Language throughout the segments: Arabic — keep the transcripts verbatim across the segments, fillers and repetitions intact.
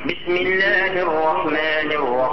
بسم الله الرحمن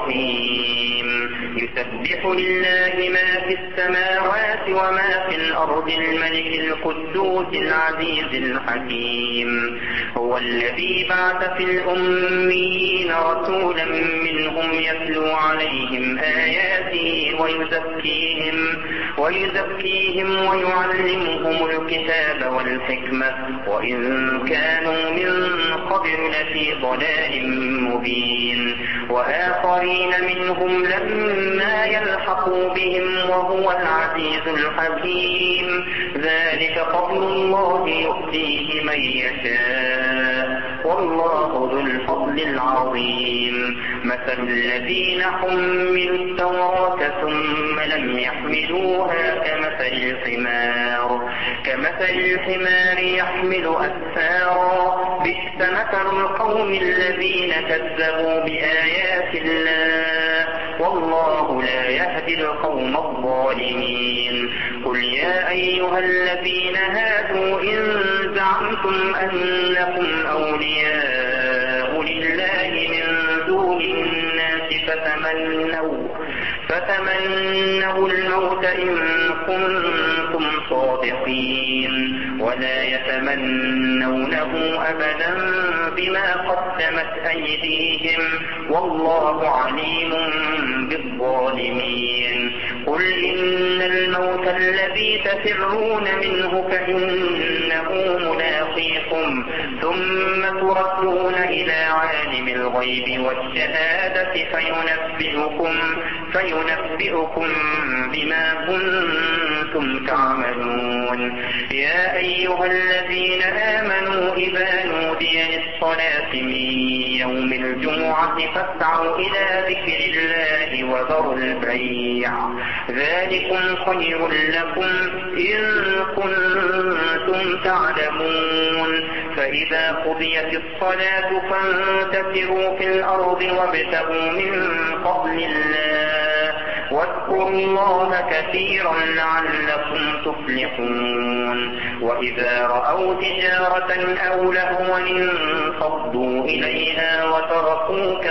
الرحيم يسبح لله ما في السماوات وما في الأرض الملك القدوس العزيز الحكيم هو الذي بعث في الأميين رسولا منهم يتلو عليهم آياته ويزكيهم ويزكيهم ويعلمهم الكتاب والحكمة وإن كانوا من قبل لفي ضلال مبين وآخرين منهم لما يلحقوا بهم وهو العزيز الحكيم ذلك فضل الله يؤتيه من يشاء والله ذو الفضل العظيم مثل الذين حملوا التوراة ثم لم يحملوها كمثل الحمار كمثل الحمار يحمل أسفارا بئس مثل القوم الذين كذبوا بآيات الله والله لا يهدي القوم الظالمين قل يا أيها الذين هادوا إن زعمتم أنكم أولياء لله من دون الناس فتمنوا فتمنوا الموت إن كنتم صادقين ولا يتمنونه أبدا بما قدمت أيديهم والله عليم بالظالمين قل إن الموت الذي تفرون منه فإنه ملاقيكم ثم تردون إلى عالم الغيب والشهادة فينبئكم فينبئكم بما كنتم تعملون يا أيها الذين آمنوا إذا نودي للصلاة من يوم الجمعة فاسعوا إلى ذكر الله وذروا البيع ذلكم خير لكم إن كنتم تعلمون فإذا قضيت الصلاة فانتشروا في الأرض وابتغوا من فضل الله واذكروا الله كثيرا لعلكم تفلحون وإذا رأوا تجارة أو لهوا انفضوا إليها وتركوك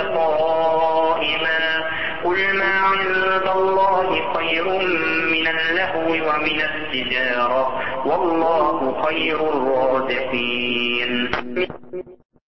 قائما قل ما عند الله خير من اللهو ومن التجارة والله خير الرازقين